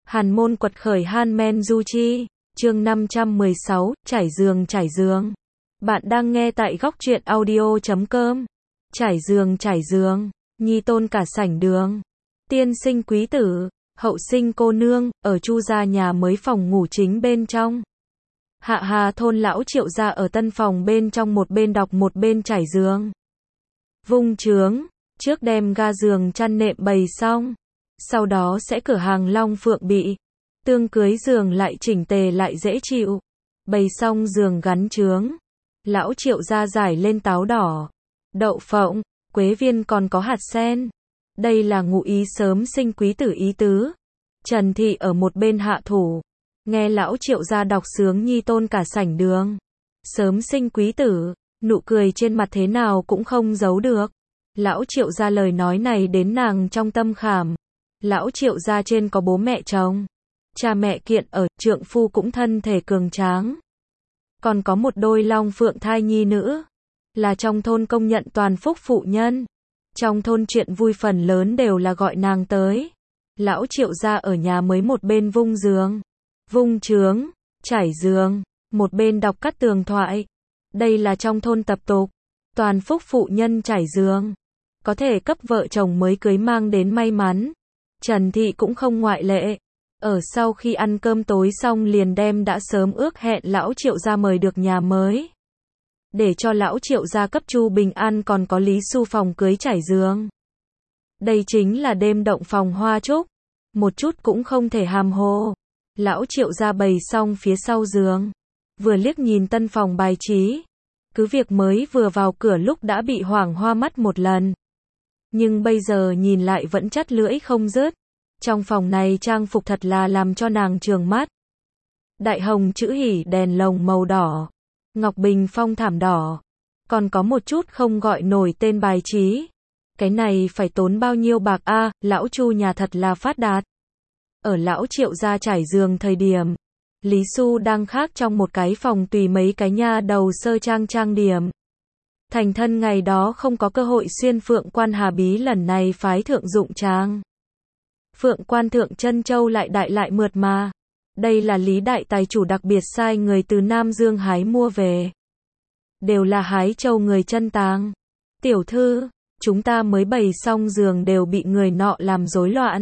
Hàn môn quật khởi Han Men Du Chi, chương 516, trải giường. Bạn đang nghe tại góc truyện audio.com. Trải giường, nhi tôn cả sảnh đường. Tiên sinh quý tử, hậu sinh cô nương, ở Chu gia nhà mới phòng ngủ chính bên trong. Hạ Hà thôn lão Triệu gia ở tân phòng bên trong, một bên đọc một bên trải giường. Vung chướng, trước đem ga giường chăn nệm bày xong. Sau đó sẽ cửa hàng Long Phượng bị tương cưới giường lại chỉnh tề lại dễ chịu. Bày xong giường gắn chướng. Lão Triệu gia giải lên táo đỏ, đậu phộng, quế viên còn có hạt sen. Đây là ngụ ý sớm sinh quý tử ý tứ. Trần Thị ở một bên hạ thủ. Nghe lão Triệu gia đọc sướng nhi tôn cả sảnh đường. Sớm sinh quý tử, nụ cười trên mặt thế nào cũng không giấu được. Lão Triệu gia lời nói này đến nàng trong tâm khảm. Lão Triệu gia trên có bố mẹ chồng. Cha mẹ kiện ở, trượng phu cũng thân thể cường tráng. Còn có một đôi long phượng thai nhi nữ. Là trong thôn công nhận toàn phúc phụ nhân. Trong thôn chuyện vui phần lớn đều là gọi nàng tới. Lão Triệu gia ở nhà mới một bên vung giường, vung chướng, trải giường, một bên đọc cắt tường thoại. Đây là trong thôn tập tục. Toàn phúc phụ nhân trải giường. Có thể cấp vợ chồng mới cưới mang đến may mắn. Trần Thị cũng không ngoại lệ. Ở sau khi ăn cơm tối xong liền đem đã sớm ước hẹn lão Triệu gia mời được nhà mới. Để cho lão Triệu gia cấp Chu Bình An còn có Lý Xu phòng cưới trải giường. Đây chính là đêm động phòng hoa trúc. Một chút cũng không thể hàm hồ. Lão Triệu gia bày xong phía sau giường. Vừa liếc nhìn tân phòng bài trí. Cứ việc mới vừa vào cửa lúc đã bị hoảng hoa mắt một lần. Nhưng bây giờ nhìn lại vẫn chắt lưỡi không dứt. Trong phòng này trang phục thật là làm cho nàng trường mắt. Đại hồng chữ hỉ đèn lồng màu đỏ. Ngọc bình phong thảm đỏ. Còn có một chút không gọi nổi tên bài trí. Cái này phải tốn bao nhiêu bạc a, lão Chu nhà thật là phát đạt. Ở lão Triệu gia trải giường thời điểm. Lý Xu đang khác trong một cái phòng tùy mấy cái nha đầu sơ trang điểm. Thành thân ngày đó không có cơ hội xuyên Phượng Quan Hà Bí, lần này phái thượng dụng trang. Phượng Quan thượng chân châu lại đại lại mượt mà. Đây là Lý đại tài chủ đặc biệt sai người từ Nam Dương hái mua về. Đều là hái châu người chân tàng. Tiểu thư, chúng ta mới bày xong giường đều bị người nọ làm rối loạn.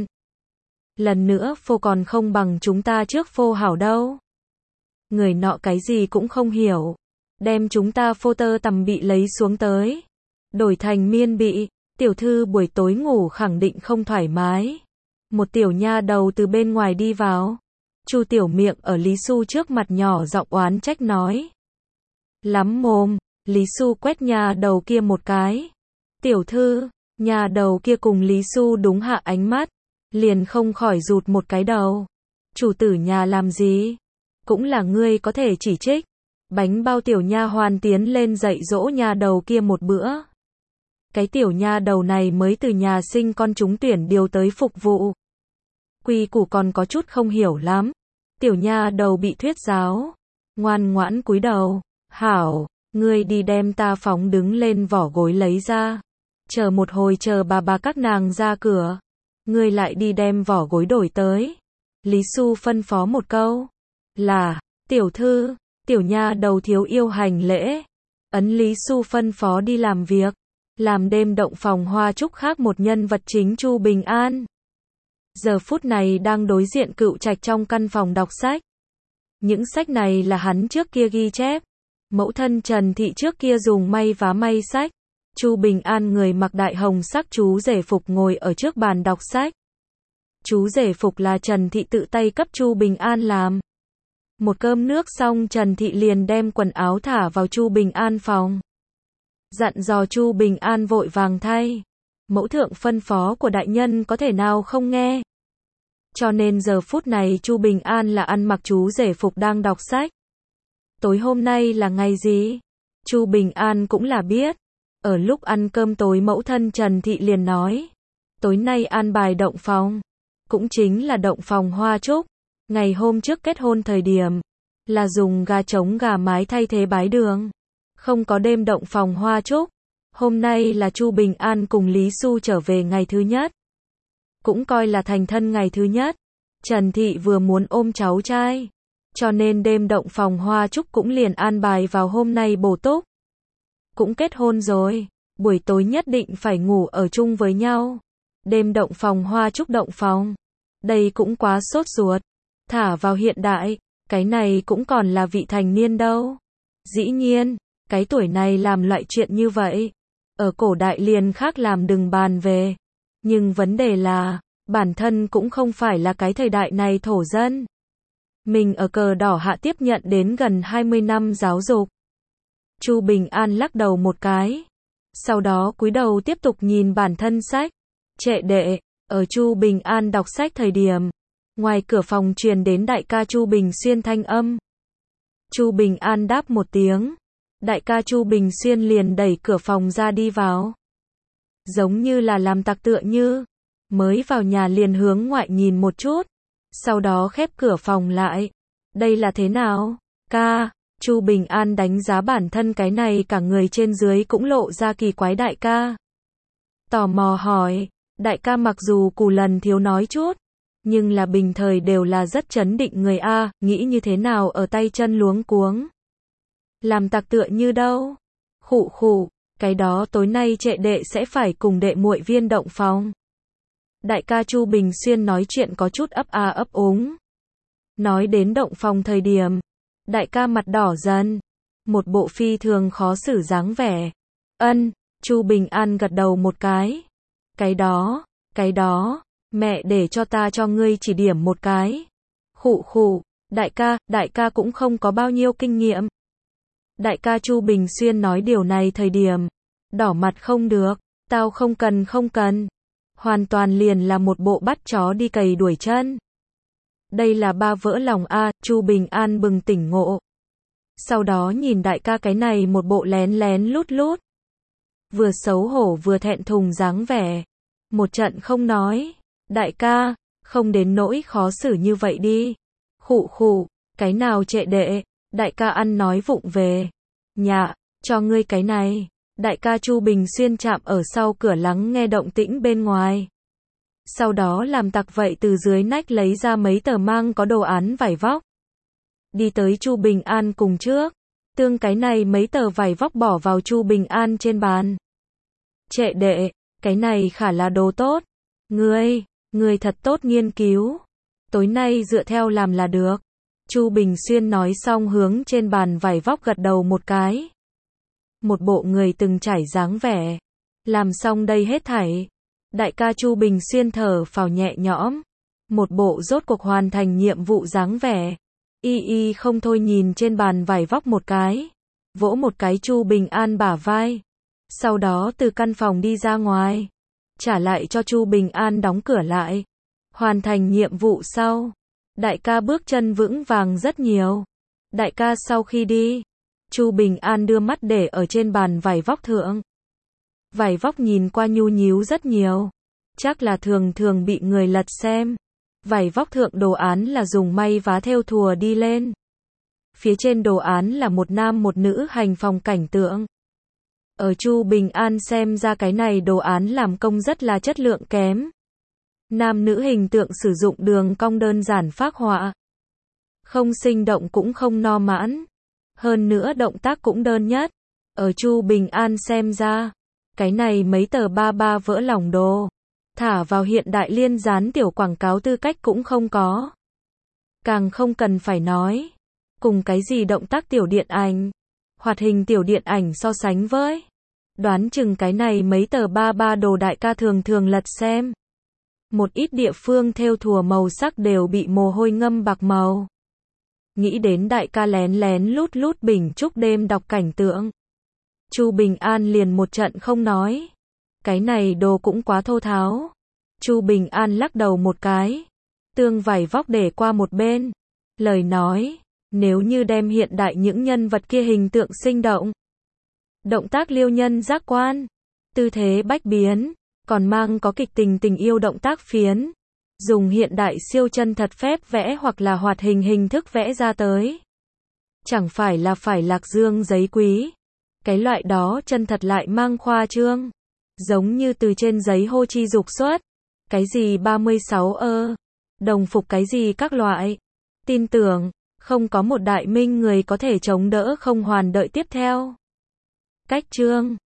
Lần nữa phô còn không bằng chúng ta trước phô hảo đâu. Người nọ cái gì cũng không hiểu. Đem chúng ta phô tơ tằm bị lấy xuống tới. Đổi thành miên bị. Tiểu thư buổi tối ngủ khẳng định không thoải mái. Một tiểu nha đầu từ bên ngoài đi vào. Chu tiểu miệng ở Lý Xu trước mặt nhỏ giọng oán trách nói. Lắm mồm. Lý Xu quét nha đầu kia một cái. Tiểu thư, nha đầu kia cùng Lý Xu đúng hạ ánh mắt. Liền không khỏi rụt một cái đầu. Chủ tử nhà làm gì? Cũng là ngươi có thể chỉ trích. Bánh bao tiểu nha hoàn tiến lên dạy dỗ nha đầu kia một bữa. Cái tiểu nha đầu này mới từ nhà sinh con chúng tuyển điều tới phục vụ. Quy củ còn có chút không hiểu lắm. Tiểu nha đầu bị thuyết giáo. Ngoan ngoãn cúi đầu. Hảo, ngươi đi đem ta phóng đứng lên vỏ gối lấy ra. Chờ một hồi chờ bà các nàng ra cửa. Ngươi lại đi đem vỏ gối đổi tới. Lý Xu phân phó một câu. Là, tiểu thư, tiểu nha đầu thiếu yêu hành lễ. Ấn Lý Xu phân phó đi làm việc. Làm đêm động phòng hoa trúc khác một nhân vật chính Chu Bình An. Giờ phút này đang đối diện cựu trạch trong căn phòng đọc sách. Những sách này là hắn trước kia ghi chép. Mẫu thân Trần Thị trước kia dùng may vá may sách. Chu Bình An người mặc đại hồng sắc chú rể phục ngồi ở trước bàn đọc sách. Chú rể phục là Trần Thị tự tay cấp Chu Bình An làm. Một cơm nước xong Trần Thị liền đem quần áo thả vào Chu Bình An phòng. Dặn dò Chu Bình An vội vàng thay. Mẫu thượng phân phó của đại nhân có thể nào không nghe. Cho nên giờ phút này Chu Bình An là ăn mặc chú rể phục đang đọc sách. Tối hôm nay là ngày gì? Chu Bình An cũng là biết. Ở lúc ăn cơm tối mẫu thân Trần Thị liền nói. Tối nay an bài động phòng. Cũng chính là động phòng hoa trúc. Ngày hôm trước kết hôn thời điểm. Là dùng gà trống gà mái thay thế bái đường. Không có đêm động phòng hoa trúc. Hôm nay là Chu Bình An cùng Lý Xu trở về ngày thứ nhất. Cũng coi là thành thân ngày thứ nhất. Trần Thị vừa muốn ôm cháu trai, cho nên đêm động phòng hoa chúc cũng liền an bài vào hôm nay bổ túc. Cũng kết hôn rồi, buổi tối nhất định phải ngủ ở chung với nhau. Đêm động phòng hoa chúc động phòng. Đây cũng quá sốt ruột. Thả vào hiện đại, cái này cũng còn là vị thành niên đâu. Dĩ nhiên, cái tuổi này làm loại chuyện như vậy. Ở cổ đại liền khác làm đừng bàn về. Nhưng vấn đề là, bản thân cũng không phải là cái thời đại này thổ dân. Mình ở cờ đỏ hạ tiếp nhận đến gần 20 năm giáo dục. Chu Bình An lắc đầu một cái. Sau đó cúi đầu tiếp tục nhìn bản thân sách. Trệ đệ, ở Chu Bình An đọc sách thời điểm. Ngoài cửa phòng truyền đến đại ca Chu Bình Xuyên thanh âm. Chu Bình An đáp một tiếng. Đại ca Chu Bình Xuyên liền đẩy cửa phòng ra đi vào. Giống như là làm tặc tựa như. Mới vào nhà liền hướng ngoại nhìn một chút. Sau đó khép cửa phòng lại. Đây là thế nào? Ca, Chu Bình An đánh giá bản thân cái này cả người trên dưới cũng lộ ra kỳ quái đại ca. Tò mò hỏi, đại ca mặc dù cù lần thiếu nói chút, nhưng là bình thời đều là rất trấn định người A, nghĩ như thế nào ở tay chân luống cuống. Làm tặc tựa như đâu? Khụ khụ, cái đó tối nay trệ đệ sẽ phải cùng đệ muội viên động phòng. Đại ca Chu Bình Xuyên nói chuyện có chút ấp a ấp úng. Nói đến động phòng thời điểm, đại ca mặt đỏ dần, một bộ phi thường khó xử dáng vẻ. Ân, Chu Bình An gật đầu một cái. Cái đó, mẹ để cho ta cho ngươi chỉ điểm một cái. Khụ khụ, đại ca cũng không có bao nhiêu kinh nghiệm. Đại ca Chu Bình Xuyên nói điều này thời điểm, đỏ mặt không được, tao không cần. Hoàn toàn liền là một bộ bắt chó đi cày đuổi chân. Đây là ba vỡ lòng a, Chu Bình An bừng tỉnh ngộ. Sau đó nhìn đại ca cái này một bộ lén lén lút lút. Vừa xấu hổ vừa thẹn thùng dáng vẻ. Một trận không nói. Đại ca, không đến nỗi khó xử như vậy đi. Khụ khụ, cái nào trệ đệ, đại ca ăn nói vụng về. Nhạ, cho ngươi cái này. Đại ca Chu Bình Xuyên chạm ở sau cửa lắng nghe động tĩnh bên ngoài. Sau đó làm tặc vậy từ dưới nách lấy ra mấy tờ mang có đồ án vải vóc. Đi tới Chu Bình An cùng trước. Tương cái này mấy tờ vải vóc bỏ vào Chu Bình An trên bàn. Trệ đệ, cái này khả là đồ tốt. Ngươi thật tốt nghiên cứu. Tối nay dựa theo làm là được. Chu Bình Xuyên nói xong hướng trên bàn vải vóc gật đầu một cái. Một bộ người từng trải dáng vẻ. Làm xong đây hết thảy. Đại ca Chu Bình Xuyên thở phào nhẹ nhõm. Một bộ rốt cuộc hoàn thành nhiệm vụ dáng vẻ. Y không thôi nhìn trên bàn vải vóc một cái. Vỗ một cái Chu Bình An bả vai. Sau đó từ căn phòng đi ra ngoài. Trả lại cho Chu Bình An đóng cửa lại. Hoàn thành nhiệm vụ sau. Đại ca bước chân vững vàng rất nhiều. Đại ca sau khi đi. Chu Bình An đưa mắt để ở trên bàn vải vóc thượng. Vải vóc nhìn qua nhu nhíu rất nhiều. Chắc là thường bị người lật xem. Vải vóc thượng đồ án là dùng may vá thêu thùa đi lên. Phía trên đồ án là một nam một nữ hành phòng cảnh tượng. Ở Chu Bình An xem ra cái này đồ án làm công rất là chất lượng kém. Nam nữ hình tượng sử dụng đường cong đơn giản phác họa. Không sinh động cũng không no mãn. Hơn nữa động tác cũng đơn nhất. Ở Chu Bình An xem ra, cái này mấy tờ ba vỡ lòng đồ. Thả vào hiện đại liên dán tiểu quảng cáo tư cách cũng không có. Càng không cần phải nói. Cùng cái gì động tác tiểu điện ảnh, hoạt hình tiểu điện ảnh so sánh với. Đoán chừng cái này mấy tờ ba đồ đại ca thường lật xem. Một ít địa phương thêu thùa màu sắc đều bị mồ hôi ngâm bạc màu. Nghĩ đến đại ca lén lút Bình Trúc đêm đọc cảnh tượng. Chu Bình An liền một trận không nói. Cái này đồ cũng quá thô tháo. Chu Bình An lắc đầu một cái. Tương vải vóc để qua một bên. Lời nói, nếu như đem hiện đại những nhân vật kia hình tượng sinh động. Động tác liêu nhân giác quan. Tư thế bách biến. Còn mang có kịch tình yêu động tác phiến. Dùng hiện đại siêu chân thật phép vẽ hoặc là hoạt hình hình thức vẽ ra tới. Chẳng phải là phải lạc dương giấy quý. Cái loại đó chân thật lại mang khoa trương. Giống như từ trên giấy hô chi dục xuất. Cái gì 36 đồng phục cái gì các loại. Tin tưởng, không có một đại minh người có thể chống đỡ không hoàn đợi tiếp theo. Cách chương